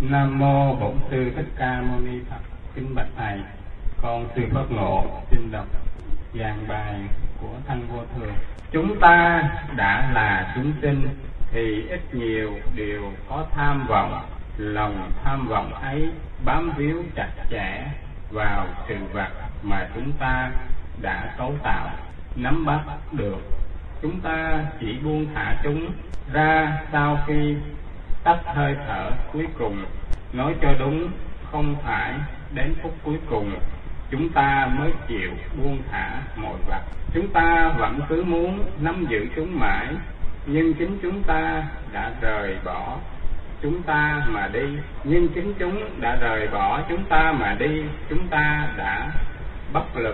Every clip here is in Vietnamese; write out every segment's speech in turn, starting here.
Nam mô Bổn Sư Thích Ca Mâu Ni Phật. Kính bạch thầy, con sư Pháp Ngộ xin đọc giảng bài của Thân Vô Thường. Chúng ta đã là chúng sinh thì ít nhiều đều có tham vọng. Lòng tham vọng ấy bám víu chặt chẽ vào sự vật mà chúng ta đã cấu tạo, nắm bắt được. Chúng ta chỉ buông thả chúng ra sau khi tắt hơi thở cuối cùng. Nói cho đúng, không phải đến phút cuối cùng chúng ta mới chịu buông thả mọi vật. Chúng ta vẫn cứ muốn nắm giữ chúng mãi, nhưng chính chúng ta đã rời bỏ chúng ta mà đi. Nhưng chính chúng đã rời bỏ chúng ta mà đi. Chúng ta đã bất lực,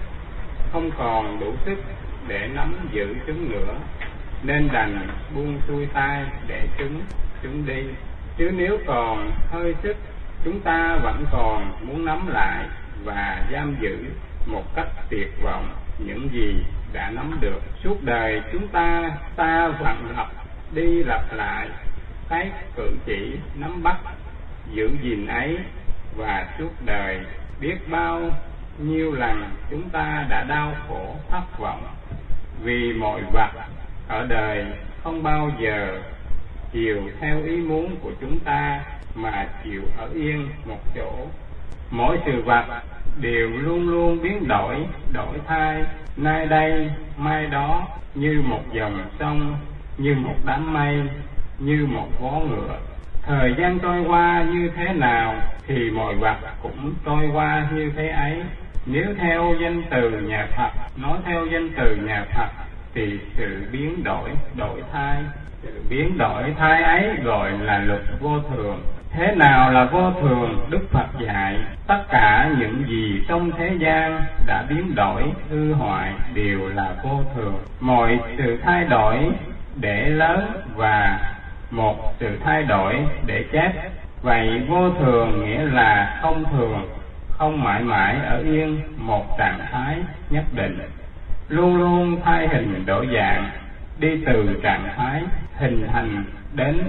không còn đủ sức để nắm giữ chúng nữa, nên đành buông xuôi tay để chúng đi. Chứ nếu còn hơi sức, chúng ta vẫn còn muốn nắm lại và giam giữ một cách tuyệt vọng những gì đã nắm được. Suốt đời chúng ta vẫn lặp đi lặp lại cái cử chỉ nắm bắt giữ gìn ấy, và suốt đời biết bao nhiêu lần chúng ta đã đau khổ thất vọng vì mọi vật ở đời không bao giờ chiều theo ý muốn của chúng ta mà chịu ở yên một chỗ. Mỗi sự vật đều luôn luôn biến đổi, đổi thay, nay đây mai đó, như một dòng sông, như một đám mây, như một vó ngựa. Thời gian trôi qua như thế nào thì mọi vật cũng trôi qua như thế ấy. Nếu theo danh từ nhà Phật, nói theo danh từ nhà Phật thì sự biến đổi, đổi thay, sự biến đổi thay ấy gọi là luật vô thường. Thế nào là vô thường? Đức Phật dạy tất cả những gì trong thế gian đã biến đổi, hư hoại đều là vô thường. Mọi sự thay đổi để lớn và một sự thay đổi để chết. Vậy vô thường nghĩa là không thường, không mãi mãi ở yên một trạng thái nhất định, luôn luôn thay hình đổi dạng, đi từ trạng thái hình thành đến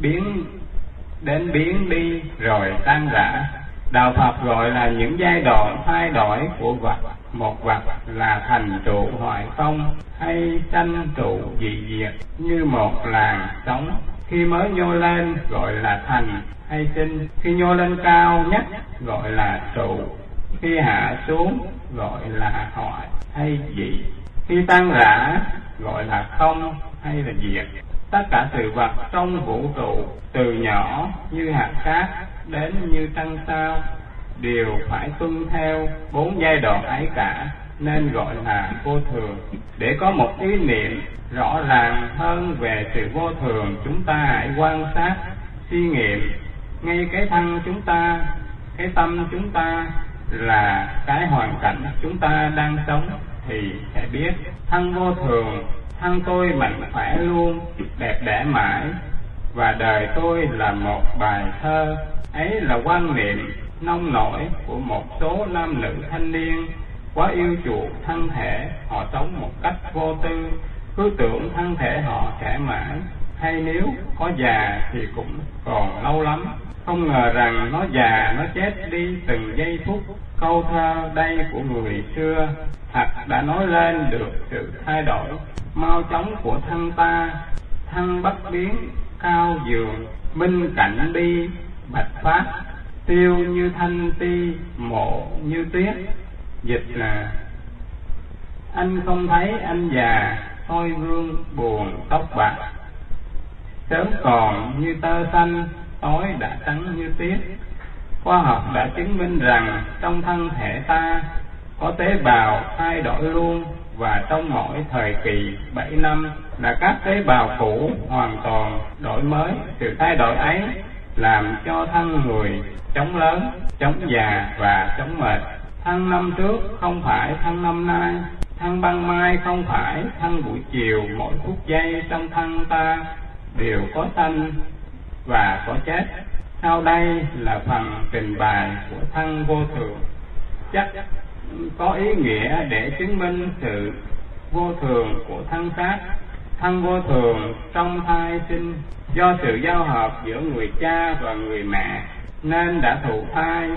biến đi rồi tan rã. Đạo Phật gọi là những giai đoạn thay đổi của vật. Một vật là thành trụ hoại không, hay sanh trụ dị diệt, như một làn sóng. Khi mới nhô lên gọi là thành hay sinh, khi nhô lên cao nhất gọi là trụ, khi hạ xuống gọi là hoại hay dị, khi tan rã gọi là không hay là diệt. Tất cả sự vật trong vũ trụ, từ nhỏ như hạt cát đến như trăng sao, đều phải tuân theo 4 giai đoạn ấy cả, nên gọi là vô thường. Để có một ý niệm rõ ràng hơn về sự vô thường, chúng ta hãy quan sát, suy nghiệm ngay cái thân chúng ta, cái tâm chúng ta là cái hoàn cảnh chúng ta đang sống thì sẽ biết. Thân vô thường, thân tôi mạnh khỏe luôn, đẹp đẽ mãi, và đời tôi là một bài thơ. Ấy là quan niệm nông nổi của một số nam nữ thanh niên quá yêu chuộng thân thể. Họ sống một cách vô tư, cứ tưởng thân thể họ sẽ mãi, hay nếu có già thì cũng còn lâu lắm. Không ngờ rằng nó già, nó chết đi từng giây phút. Câu thơ đây của người xưa thật đã nói lên được sự thay đổi mau chóng của thân ta. Thân bất biến cao dường, minh cảnh đi bạch phát, tiêu như thanh ti, mộ như tuyết. Dịch là: anh không thấy anh già, soi gương buồn tóc bạc, sớm còn như tơ xanh, tối đã trắng như tuyết. Khoa học đã chứng minh rằng trong thân thể ta có tế bào thay đổi luôn, và trong mỗi thời kỳ 7 năm là các tế bào cũ hoàn toàn đổi mới. Sự thay đổi ấy làm cho thân người chống lớn, chống già và chống mệt. Thân năm trước không phải thân năm nay, thân ban mai không phải thân buổi chiều. Mỗi phút giây trong thân ta đều có sanh và có chết. Sau đây là phần trình bày của thân vô thường, chắc có ý nghĩa để chứng minh sự vô thường của thân xác. thân vô thường trong thai sinh. Do sự giao hợp giữa người cha và người mẹ nên đã thụ thai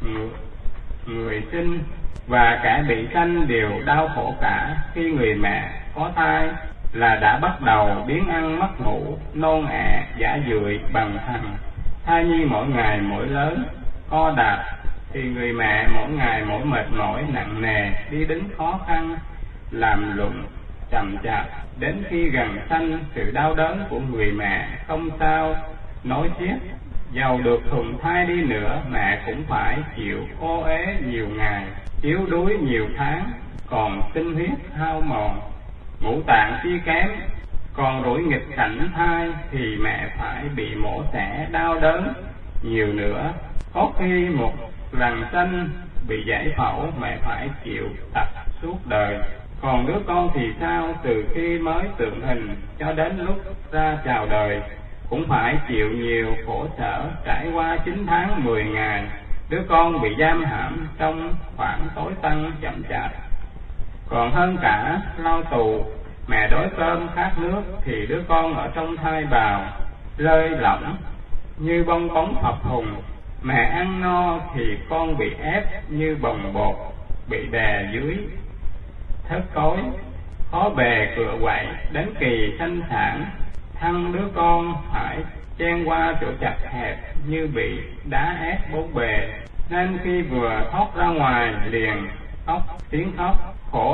người sinh, và kẻ bị sanh đều đau khổ cả. Khi người mẹ có thai là đã bắt đầu biếng ăn mất ngủ, nôn ẹ, giả dưỡi bằng thằng. Thai nhi mỗi ngày mỗi lớn, co đạp, thì người mẹ mỗi ngày mỗi mệt mỏi nặng nề, đi đứng khó khăn, làm lụng chậm chạp. Đến khi gần sanh, sự đau đớn của người mẹ không sao nói xiết. Dầu được thuận thai đi nữa, mẹ cũng phải chịu ô uế nhiều ngày, yếu đuối nhiều tháng, còn tinh huyết hao mòn, ngũ tạng suy kém. Còn rủi nghịch cảnh thai thì mẹ phải bị mổ xẻ đau đớn nhiều nữa. Có khi một lần sanh bị giải phẫu, mẹ phải chịu tập suốt đời. Còn đứa con thì sao? Từ khi mới tượng hình cho đến lúc ra chào đời cũng phải chịu nhiều khổ sở, trải qua 9 tháng 10 ngày. Đứa con bị giam hãm trong khoảng tối tăm chậm chạp. Còn hơn cả lao tù, mẹ đói cơm khát nước thì đứa con ở trong thai bào lơi lỏng như bong bóng phập phùng. Mẹ ăn no thì con bị ép như bồng bột, bị đè dưới thớt cối, khó bề cựa quậy. Đến kỳ sanh sản, thân đứa con phải chen qua chỗ chặt hẹp như bị đá ép bốn bề, nên khi vừa thoát ra ngoài liền tiếng khóc khổ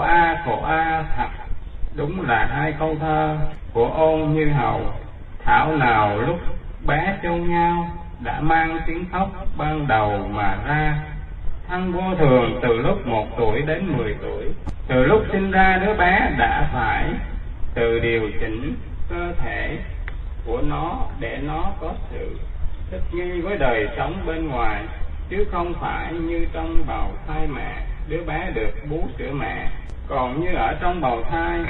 a thật. Đúng là hai câu thơ của Ôn Như Hầu. Thảo nào lúc bé châu nhau, đã mang tiếng khóc ban đầu mà ra. Thân vô thường từ lúc 1 tuổi đến 10 tuổi, từ lúc sinh ra đứa bé đã phải tự điều chỉnh cơ thể của nó để nó có sự thích nghi với đời sống bên ngoài, chứ không phải như trong bào thai mẹ, đứa bé được bú sữa mẹ. Còn như ở trong bào thai,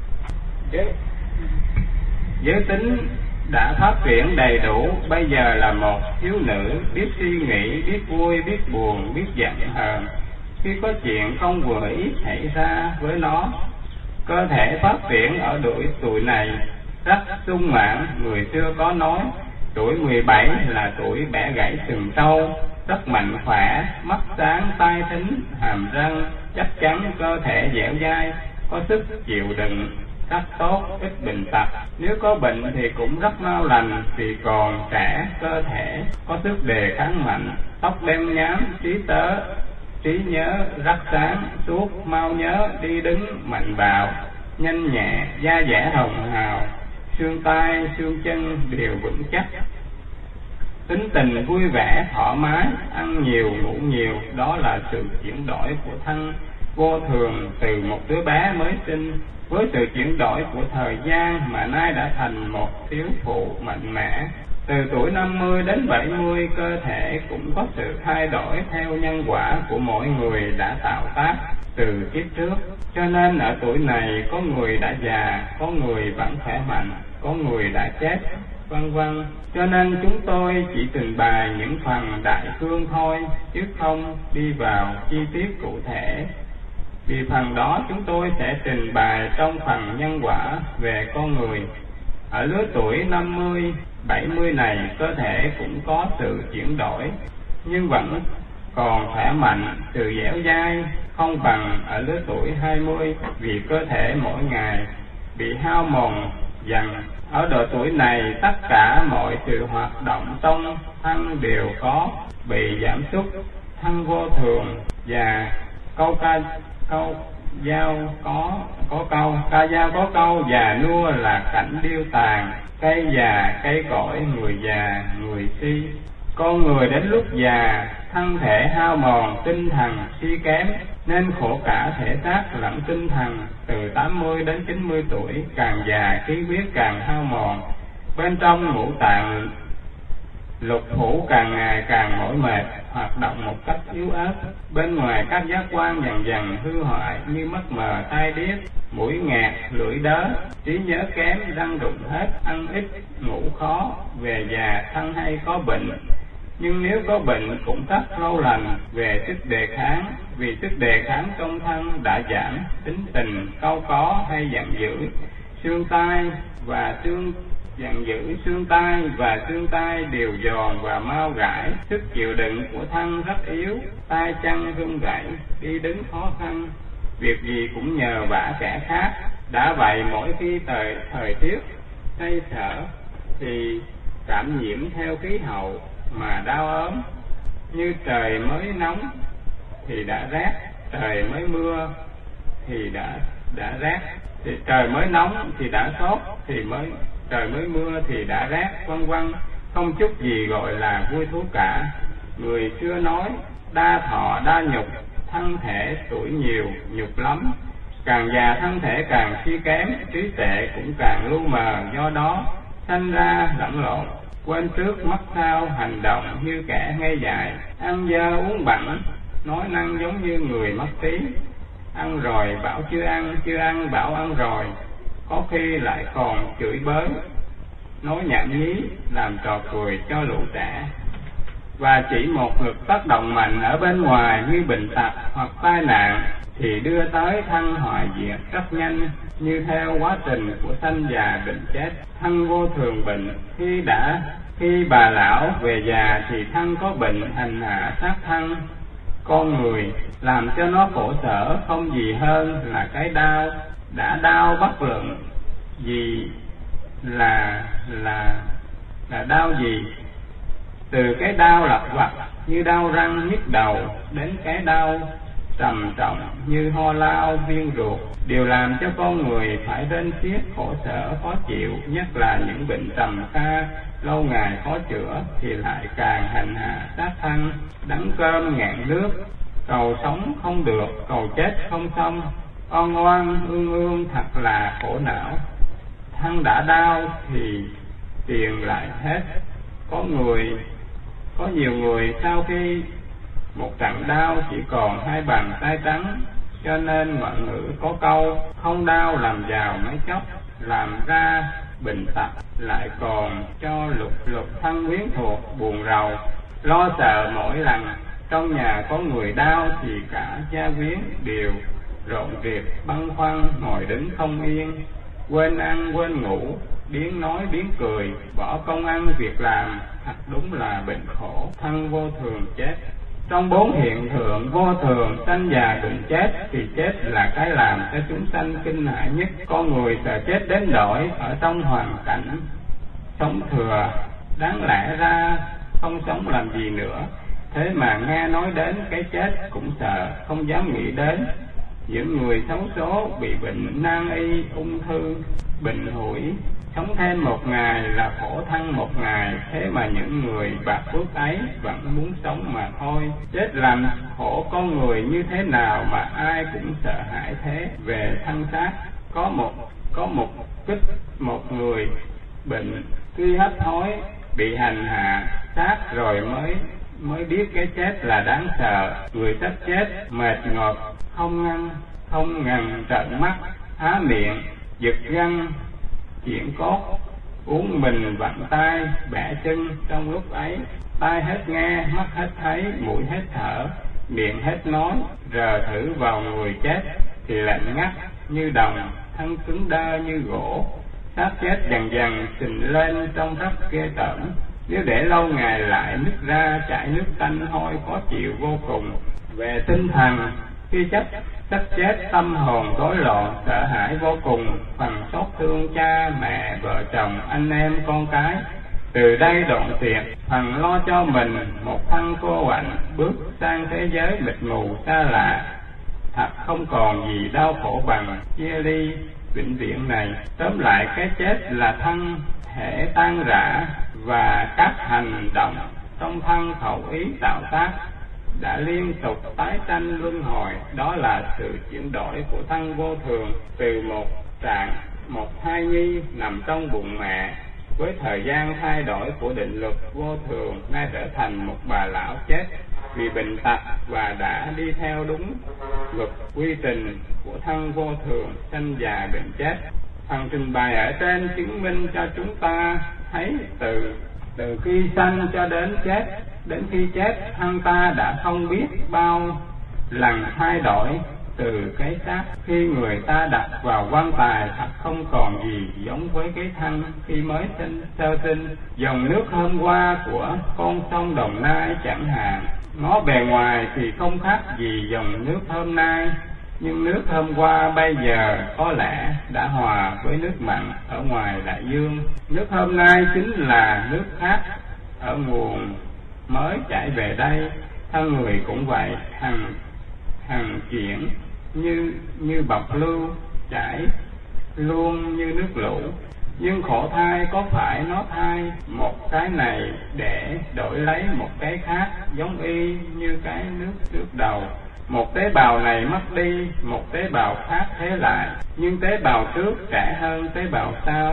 giới tính đã phát triển đầy đủ. Bây giờ là một thiếu nữ biết suy nghĩ, biết vui, biết buồn, biết giận hờn. Khi có chuyện không vừa ý xảy ra với nó, cơ thể phát triển ở độ tuổi này rất sung mãn. Người xưa có nói tuổi 17 là tuổi bẻ gãy sừng trâu, rất mạnh khỏe, mắt sáng, tai thính, hàm răng chắc chắn, cơ thể dẻo dai, có sức chịu đựng rất tốt, ít bệnh tật. Nếu có bệnh thì cũng rất mau lành, vì còn trẻ, cơ thể có sức đề kháng mạnh, tóc đen nhám, trí nhớ rất sáng suốt, mau nhớ, đi đứng mạnh bạo, nhanh nhẹ, da dẻ hồng hào, xương tay, xương chân đều vững chắc. Tính tình vui vẻ, thoải mái, ăn nhiều, ngủ nhiều. Đó là sự chuyển đổi của thân vô thường từ một đứa bé mới sinh. Với sự chuyển đổi của thời gian mà nay đã thành một thiếu phụ mạnh mẽ. Từ tuổi 50 đến 70, cơ thể cũng có sự thay đổi theo nhân quả của mỗi người đã tạo tác từ kiếp trước. Cho nên ở tuổi này có người đã già, có người vẫn khỏe mạnh, có người đã chết, vân vân. Cho nên chúng tôi chỉ trình bày những phần đại cương thôi, chứ không đi vào chi tiết cụ thể. Vì phần đó chúng tôi sẽ trình bày trong phần nhân quả về con người. Ở lứa tuổi 50, 70 này, cơ thể cũng có sự chuyển đổi, nhưng vẫn còn khỏe mạnh, sự dẻo dai không bằng ở lứa tuổi 20, vì cơ thể mỗi ngày bị hao mòn dần. Ở độ tuổi này, tất cả mọi sự hoạt động trong thân đều có bị giảm sút. Thân vô thường và ca dao có câu già nua là cảnh điêu tàn, cây già cây cõi, người già người si. Con người đến lúc già, thân thể hao mòn, tinh thần suy kém, nên khổ cả thể xác lẫn tinh thần. Từ 80 đến 90 tuổi, càng già khí huyết càng hao mòn, bên trong ngũ tạng lục phủ càng ngày càng mỏi mệt, hoạt động một cách yếu ớt. Bên ngoài các giác quan dần dần hư hoại như mắt mờ, tai điếc, mũi nghẹt, lưỡi đớ, trí nhớ kém, răng rụng hết, ăn ít, ngủ khó. Về già thân hay có bệnh, nhưng nếu có bệnh cũng rất lâu lành. Về sức đề kháng, vì sức đề kháng trong thân đã giảm, tính tình cau có hay giận dữ xương tai và xương dàn giữ xương tai và xương tai đều giòn và mau gãi, sức chịu đựng của thân rất yếu, tay chân run rẩy, đi đứng khó khăn, việc gì cũng nhờ vả kẻ khác. Đã vậy mỗi khi thời tiết say sở thì cảm nhiễm theo khí hậu mà đau ốm, như trời mới nóng thì đã rét, trời mới mưa thì đã rét, thì trời mới nóng thì đã sốt, trời mới mưa thì đã rét, vân vân, không chút gì gọi là vui thú cả. Người xưa nói đa thọ đa nhục, thân thể tuổi nhiều nhục lắm, càng già thân thể càng suy kém, trí tuệ cũng càng lu mờ, do đó sanh ra lẫn lộn, quên trước mất sau, hành động như kẻ ngây dại, ăn dơ uống bẩn, nói năng giống như người mất trí, ăn rồi bảo chưa ăn bảo ăn rồi, có khi lại còn chửi bới, nói nhảm nhí, làm trò cười cho lũ trẻ. Và chỉ một lực tác động mạnh ở bên ngoài như bệnh tật hoặc tai nạn thì đưa tới thân hoại diệt rất nhanh, như theo quá trình của sanh già bệnh chết. Thân vô thường bệnh, khi bà lão về già thì thân có bệnh hành hạ sát thân con người, làm cho nó khổ sở không gì hơn là cái đau. Đã đau bất luận gì là đau gì, từ cái đau lặt vặt như đau răng nhức đầu đến cái đau trầm trọng như ho lao viêm ruột, đều làm cho con người phải rên xiết khổ sở khó chịu, nhất là những bệnh trầm kha lâu ngày khó chữa thì lại càng hành hạ sát thân, đắng cơm ngạn nước, cầu sống không được, cầu chết không xong, oan oan ương thật là khổ não. Thân đã đau thì tiền lại hết. Có nhiều người sau khi một trận đau chỉ còn 2 bàn tay trắng, cho nên ngoại ngữ có câu không đau làm giàu mấy chốc, làm ra bệnh tật lại còn cho lục thân quyến thuộc, buồn rầu lo sợ mỗi lần trong nhà có người đau thì cả gia quyến đều rộn rịp băn khoăn, ngồi đứng không yên, quên ăn quên ngủ, biến nói biến cười, bỏ công ăn việc làm, thật đúng là bệnh khổ thân vô thường chết. Trong 4 hiện tượng vô thường sanh già bệnh chết thì chết là cái làm cho chúng sanh kinh hãi nhất. Con người sợ chết đến nỗi ở trong hoàn cảnh sống thừa, đáng lẽ ra không sống làm gì nữa, thế mà nghe nói đến cái chết cũng sợ, không dám nghĩ đến. Những người xấu số bị bệnh nan y, ung thư, bệnh hủi, sống thêm 1 ngày là khổ thân 1 ngày, thế mà những người bạc phước ấy vẫn muốn sống mà thôi. Chết làm khổ con người như thế nào mà ai cũng sợ hãi thế. Về thân xác, có một người bệnh tuy hấp hối bị hành hạ xác rồi mới biết cái chết là đáng sợ. Người sắp chết mệt ngọt không ngần trợn mắt, há miệng giật răng chuyển cốt, uống mình vặn tay bẻ chân. Trong lúc ấy tai hết nghe, mắt hết thấy, mũi hết thở, miệng hết nói, rờ thử vào người chết thì lạnh ngắt như đồng, thân cứng đơ như gỗ. Xác chết dần dần sình lên trông rất ghê tởm, nếu để lâu ngày lại nứt ra chảy nước tanh hôi khó chịu vô cùng. Về tinh thần, khi xác chết tâm hồn rối loạn, sợ hãi vô cùng, phần xót thương cha mẹ, vợ chồng, anh em con cái từ đây đoạn tuyệt, phần lo cho mình một thân cô quạnh, bước sang thế giới mịt mù xa lạ. Thật không còn gì đau khổ bằng chia ly vĩnh viễn này. Tóm lại, cái chết là thân thể tan rã và các hành động trong thân khẩu ý tạo tác đã liên tục tái sanh luân hồi. Đó là sự chuyển đổi của thân vô thường, từ một thai nhi nằm trong bụng mẹ, với thời gian thay đổi của định luật vô thường, nay trở thành một bà lão chết vì bệnh tật và đã đi theo đúng luật quy trình của thân vô thường sanh già bệnh chết. Phần trình bày ở trên chứng minh cho chúng ta thấy từ khi sanh cho đến chết, đến khi chết thân ta đã không biết bao lần thay đổi, từ cái xác. Khi người ta đặt vào quan tài thật không còn gì giống với cái thân khi mới sơ sinh. Dòng nước hôm qua của con sông Đồng Nai chẳng hạn, ngó bề ngoài thì không khác gì dòng nước hôm nay, nhưng nước hôm qua bây giờ có lẽ đã hòa với nước mặn ở ngoài đại dương. Nước hôm nay chính là nước khác ở nguồn mới chảy về đây. Thân người cũng vậy, hằng chuyển như bọc lưu chảy luôn như nước lũ. Nhưng khổ thai có phải nó thai một cái này để đổi lấy một cái khác, giống y như cái nước trước đầu. Một tế bào này mất đi, một tế bào khác thế lại, nhưng tế bào trước trẻ hơn tế bào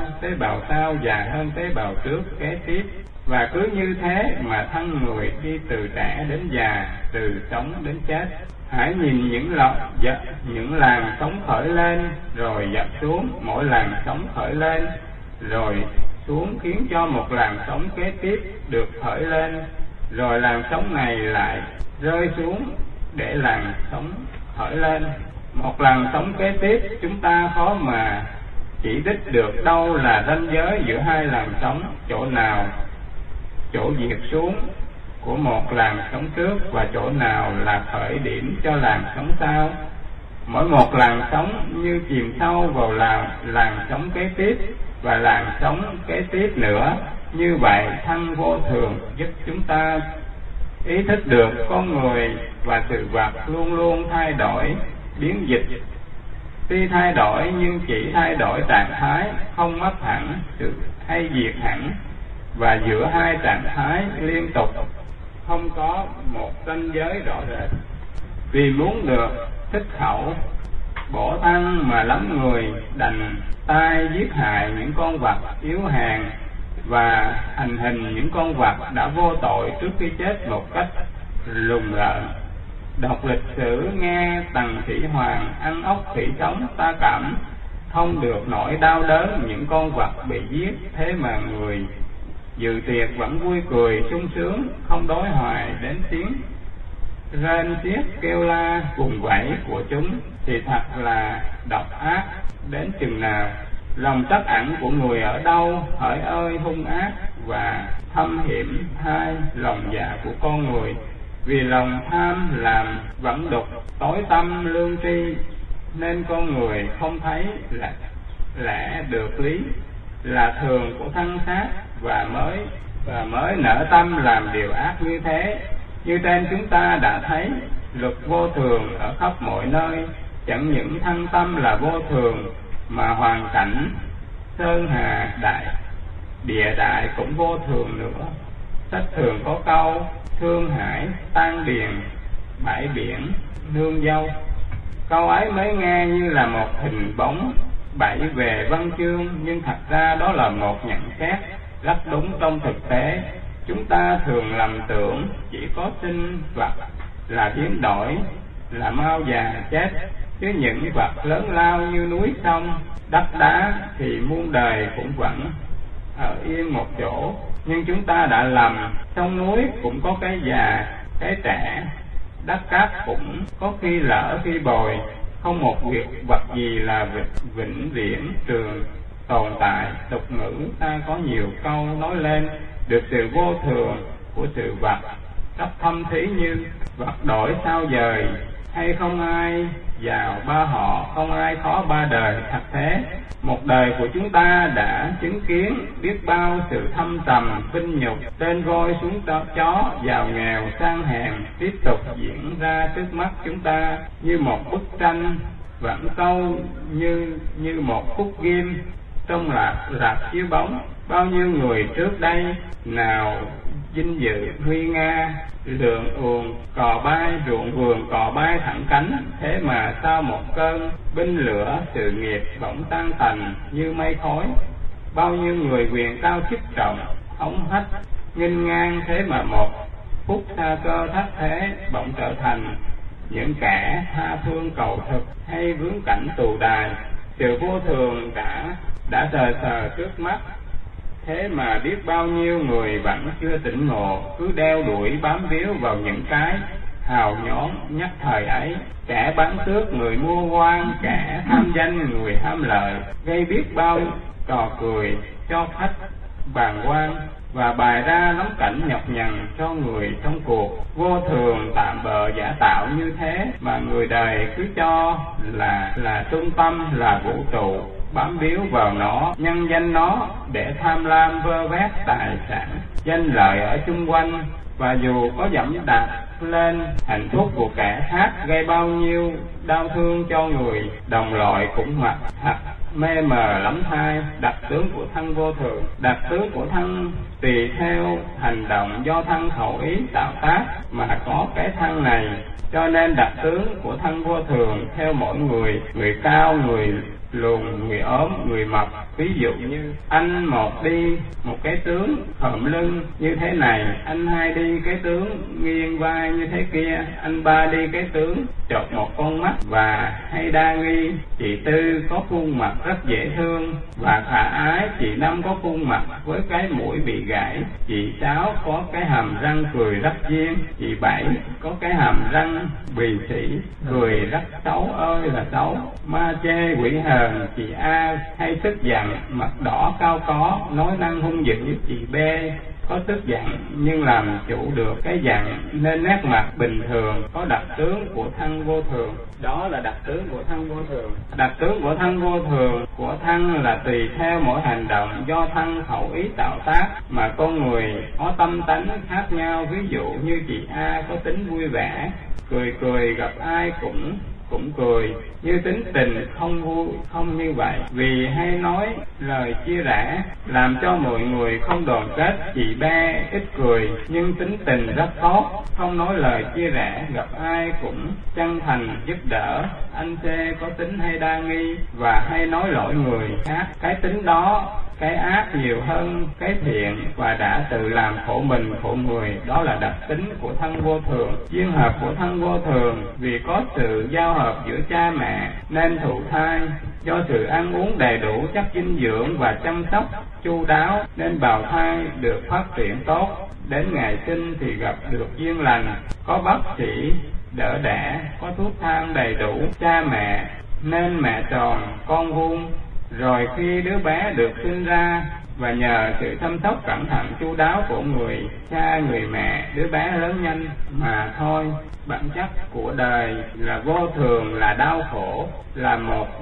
sau già hơn tế bào trước kế tiếp. Và cứ như thế mà thân người đi từ trẻ đến già, từ sống đến chết. Hãy nhìn những làn sóng khởi lên rồi dập xuống, mỗi làn sóng khởi lên rồi xuống khiến cho một làn sóng kế tiếp được khởi lên, rồi làn sóng này lại rơi xuống để làn sóng khởi lên. Một làn sóng kế tiếp chúng ta khó mà chỉ đích được đâu là ranh giới giữa hai làn sóng, chỗ nào chỗ diệt xuống của một làn sóng trước và chỗ nào là khởi điểm cho làn sóng sau. Mỗi một làn sóng như chìm sâu vào làn sóng kế tiếp và làn sóng kế tiếp nữa. Như vậy thân vô thường giúp chúng ta ý thức được con người và sự vật luôn luôn thay đổi, biến dịch. Tuy thay đổi nhưng chỉ thay đổi trạng thái, không mất hẳn hay diệt hẳn. Và giữa hai trạng thái liên tục không có một ranh giới rõ rệt. Vì muốn được thích khẩu bổ thân mà lắm người đành tay giết hại những con vật yếu hèn và hành hình những con vật đã vô tội trước khi chết một cách lùng lợn. Đọc lịch sử nghe Tần Thủy Hoàng ăn ốc thủy sống, ta cảm không được nỗi đau đớn những con vật bị giết, thế mà người dự tiệc vẫn vui cười sung sướng, không đối hoài đến tiếng rên xiết kêu la vùng vẫy của chúng. Thì thật là độc ác đến chừng nào. Lòng trắc ẩn của người ở đâu, hỡi ơi hung ác và thâm hiểm hai lòng dạ của con người. Vì lòng tham làm vẫn đục tối tâm lương tri, nên con người không thấy lẽ được lý là thường của thân xác và mới nở tâm làm điều ác như thế. Như trên chúng ta đã thấy, luật vô thường ở khắp mọi nơi, chẳng những thân tâm là vô thường mà hoàn cảnh sơn hà địa đại cũng vô thường nữa. Sách thường có câu thương hải tan điền, bãi biển nương dâu. Câu ấy mới nghe như là một hình bóng bậy về văn chương, nhưng thật ra đó là một nhận xét rất đúng trong thực tế. Chúng ta thường lầm tưởng chỉ có sinh vật là biến đổi, là mau già chết, chứ những vật lớn lao như núi sông, đất đá thì muôn đời cũng vẫn ở yên một chỗ. Nhưng chúng ta đã lầm, sông núi cũng có cái già, cái trẻ, đất cát cũng có khi lỡ khi bồi, không một vật gì là vĩnh viễn trường tồn tại. Tục ngữ ta có nhiều câu nói lên được sự vô thường của sự vật rất thâm thúy, như vật đổi sao dời, hay không ai giàu ba họ, không ai khó ba đời. Thật thế, một đời của chúng ta đã chứng kiến biết bao sự thâm trầm vinh nhục, trên voi xuống chó, giàu nghèo sang hèn tiếp tục diễn ra trước mắt chúng ta như một bức tranh vẫn câu như một khúc ghim trong rạp chiếu bóng. Bao nhiêu người trước đây nào vinh dự huy nga, lượng uồn cò bay, ruộng vườn cò bay thẳng cánh, thế mà sau một cơn binh lửa sự nghiệp bỗng tan tành như mây khói. Bao nhiêu người quyền cao chức trọng hống hách nghênh ngang, thế mà một phút xa cơ thất thế bỗng trở thành những kẻ tha phương cầu thực hay vướng cảnh tù đài. Sự vô thường đã sờ trước mắt, thế mà biết bao nhiêu người vẫn chưa tỉnh ngộ, cứ đeo đuổi bám víu vào những cái hào nhón nhất thời ấy. Kẻ bán tước người mua quan, kẻ tham danh người ham lợi, gây biết bao trò cười cho khách bàng quan, và bày ra lắm cảnh nhọc nhằn cho người trong cuộc. Vô thường tạm bợ giả tạo như thế, mà người đời cứ cho là trung tâm, là vũ trụ, bám víu vào nó, nhân danh nó để tham lam vơ vét tài sản danh lợi ở chung quanh. Và dù có dẫm đạp lên hạnh phúc của kẻ khác, gây bao nhiêu đau thương cho người đồng loại, cũng mặc thật mê mờ lắm thay. Đặc tướng của thân vô thường. Đặc tướng của thân tùy theo hành động do thân khẩu ý tạo tác mà có cái thân này, cho nên đặc tướng của thân vô thường theo mỗi người, người cao, người lùn, người ốm, người mập. Ví dụ như anh một đi một cái tướng khom lưng như thế này, anh hai đi cái tướng nghiêng vai như thế kia, anh ba đi cái tướng chột một con mắt và hay đa nghi. Chị Tư có khuôn mặt rất dễ thương và khả ái. Chị Năm có khuôn mặt với cái mũi bị gãy. Chị Sáu có cái hàm răng cười rất duyên. Chị Bảy có cái hàm răng bì xỉ, cười rất xấu ơi là xấu, ma chê quỷ hờn. Chị A hay tức giận, mặt đỏ cao có, nói năng hung dữ. Chị B có tức giận nhưng làm chủ được cái giận, nên nét mặt bình thường, có đặc tướng của thân vô thường. Đó là đặc tướng của thân vô thường. Đặc tướng của thân vô thường của thân là tùy theo mỗi hành động do thân khẩu ý tạo tác mà con người có tâm tánh khác nhau. Ví dụ như chị A có tính vui vẻ, cười gặp ai cũng cười, như tính tình không vui không như vậy, vì hay nói lời chia rẽ làm cho mọi người không đoàn kết. Chị Ba ít cười nhưng tính tình rất tốt, không nói lời chia rẽ, gặp ai cũng chân thành giúp đỡ. Anh C có tính hay đa nghi và hay nói lỗi người khác. Cái tính đó, cái ác nhiều hơn cái thiện và đã tự làm khổ mình khổ người. Đó là đặc tính của thân vô thường. Duyên hợp của thân vô thường vì có sự giao hợp giữa cha mẹ nên thụ thai, do sự ăn uống đầy đủ chất dinh dưỡng và chăm sóc chu đáo nên bào thai được phát triển tốt. Đến ngày sinh thì gặp được duyên lành, có bác sĩ đỡ đẻ, có thuốc thang đầy đủ, cha mẹ nên mẹ tròn con vuông. Rồi khi đứa bé được sinh ra và nhờ sự chăm sóc cẩn thận chu đáo của người cha người mẹ, đứa bé lớn nhanh mà thôi. Bản chất của đời là vô thường, là đau khổ, là một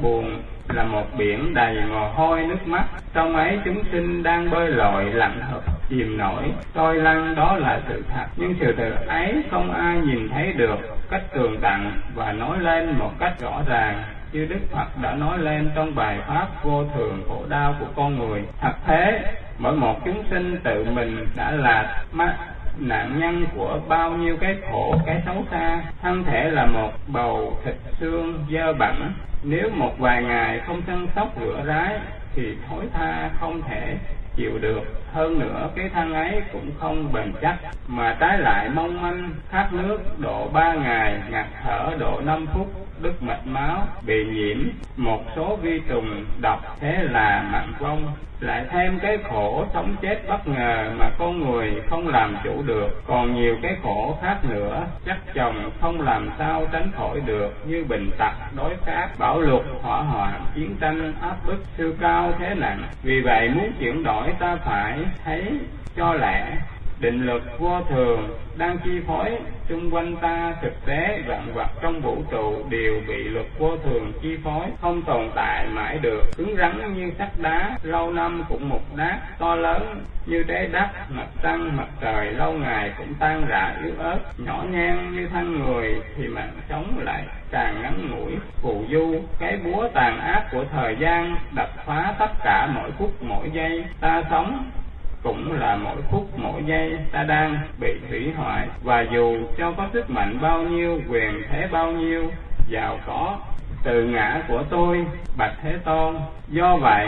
biển đầy mồ hôi nước mắt. Trong ấy chúng sinh đang bơi lội lặn hợp chìm nổi trôi lăn, đó là sự thật. Nhưng sự thật ấy không ai nhìn thấy được cách tường tận và nói lên một cách rõ ràng như Đức Phật đã nói lên trong bài pháp vô thường khổ đau của con người. Thật thế, mỗi một chúng sinh tự mình đã là nạn nhân của bao nhiêu cái khổ, cái xấu xa. Thân thể là một bầu thịt xương dơ bẩn, nếu một vài ngày không chăm sóc rửa ráy thì thối tha không thể chịu được. Hơn nữa cái thân ấy cũng không bền chắc, mà trái lại mong manh, khát nước độ 3 ngày, ngạt thở độ 5 phút, đứt mạch máu, bị nhiễm một số vi trùng độc, thế là mạng vong. Lại thêm cái khổ sống chết bất ngờ mà con người không làm chủ được. Còn nhiều cái khổ khác nữa, chắc chồng không làm sao tránh khỏi được, như bệnh tật, đói khát, bão lụt, hỏa hoạn, chiến tranh, áp bức, siêu cao thế nặng. Vì vậy muốn chuyển đổi ta phải thấy cho lẽ định lực vô thường đang chi phối xung quanh ta. Thực tế vạn vật trong vũ trụ đều bị luật vô thường chi phối, không tồn tại mãi được. Cứng rắn như sắt đá, lâu năm cũng mục nát. To lớn như trái đất, mặt trăng, mặt trời, lâu ngày cũng tan rã yếu ớt. Nhỏ nhen như thân người thì mạng sống lại càng ngắn ngủi phù du. Cái búa tàn ác của thời gian đập phá tất cả mỗi phút mỗi giây. Ta sống cũng là mỗi phút mỗi giây ta đang bị hủy hoại, và dù cho có sức mạnh bao nhiêu, quyền thế bao nhiêu, giàu có, tự ngã của tôi, bạch Thế Tôn. Do vậy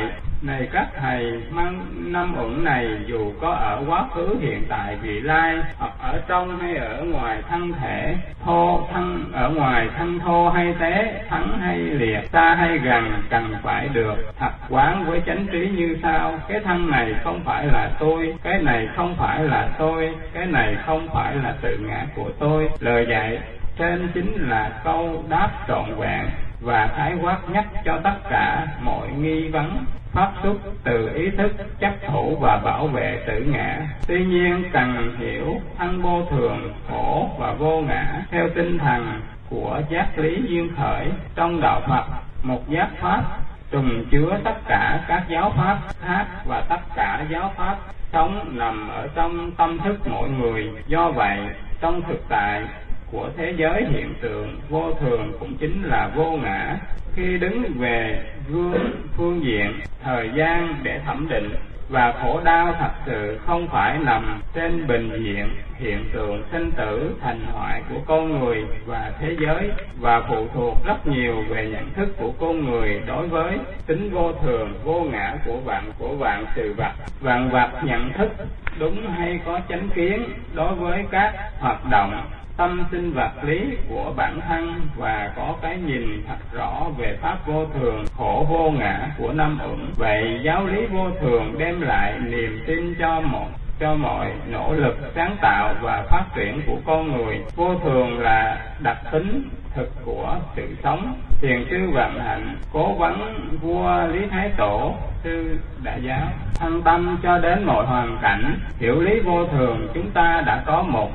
Này các thầy, năm uẩn này dù có ở quá khứ, hiện tại, vị lai, hoặc ở trong hay ở ngoài thân thể, ở ngoài thân thô hay tế, thắng hay liệt, xa hay gần, cần phải được thật quán với chánh trí như sau: cái thân này không phải là tôi, cái này không phải là tôi, cái này không phải là tự ngã của tôi. Lời dạy trên chính là câu đáp trọn vẹn và khái quát nhắc cho tất cả mọi nghi vấn phát xuất từ ý thức chấp thủ và bảo vệ tự ngã. Tuy nhiên cần hiểu thân vô thường, khổ và vô ngã theo tinh thần của giác lý duyên khởi. Trong đạo Phật, một giác pháp trùng chứa tất cả các giáo pháp khác, và tất cả giáo pháp sống nằm ở trong tâm thức mỗi người. Do vậy, trong thực tại của thế giới hiện tượng, vô thường cũng chính là vô ngã. Khi đứng về phương diện thời gian để thẩm định, và khổ đau thật sự không phải nằm trên bình diện hiện tượng sinh tử thành hoại của con người và thế giới, và phụ thuộc rất nhiều về nhận thức của con người đối với tính vô thường, vô ngã của vạn sự vật. Vạn vật nhận thức đúng hay có chánh kiến đối với các hoạt động tâm sinh vật lý của bản thân, và có cái nhìn thật rõ về pháp vô thường, khổ vô ngã của năm uẩn. Vậy giáo lý vô thường đem lại niềm tin cho mọi nỗ lực sáng tạo và phát triển của con người. Vô thường là đặc tính thực của sự sống. Thiền sư Vạn Hạnh cố vấn vua Lý Thái Tổ, sư Đại Giáo, thân tâm cho đến mọi hoàn cảnh. Hiểu lý vô thường, chúng ta đã có một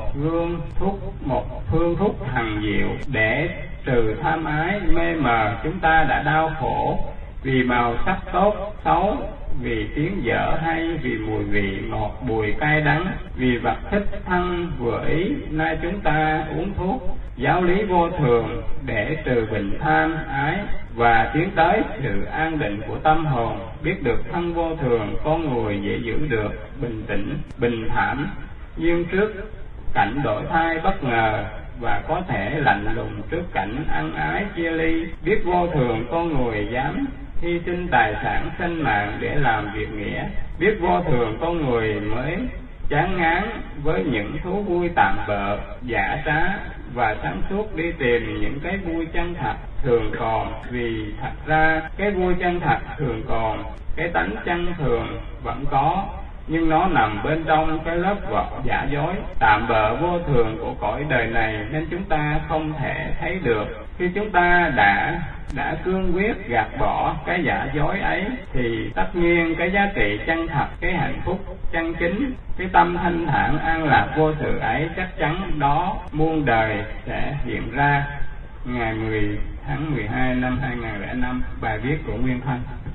phương thuốc hằng diệu để trừ tham ái mê mờ. Chúng ta đã đau khổ vì màu sắc tốt xấu, vì tiếng dở hay, vì mùi vị ngọt bùi cay đắng, vì vật thích thân vừa ý. Nay chúng ta uống thuốc giáo lý vô thường để trừ bệnh tham ái và tiến tới sự an định của tâm hồn. Biết được thân vô thường, con người dễ giữ được bình tĩnh, bình thản, nhưng trước cảnh đổi thay bất ngờ, và có thể lạnh lùng trước cảnh ân ái chia ly. Biết vô thường, con người dám hy sinh tài sản sinh mạng để làm việc nghĩa. Biết vô thường, con người mới chán ngán với những thú vui tạm bợ, giả trá, và sáng suốt đi tìm những cái vui chân thật thường còn. Vì thật ra cái vui chân thật thường còn, cái tánh chân thường vẫn có, nhưng nó nằm bên trong cái lớp vỏ giả dối tạm bợ vô thường của cõi đời này, nên chúng ta không thể thấy được. Khi chúng ta đã cương quyết gạt bỏ cái giả dối ấy, thì tất nhiên cái giá trị chân thật, cái hạnh phúc chân chính, cái tâm thanh thản an lạc vô sự ấy chắc chắn đó muôn đời sẽ hiện ra. Ngày 10 tháng 12 năm 2005, bài viết của Nguyên Thanh.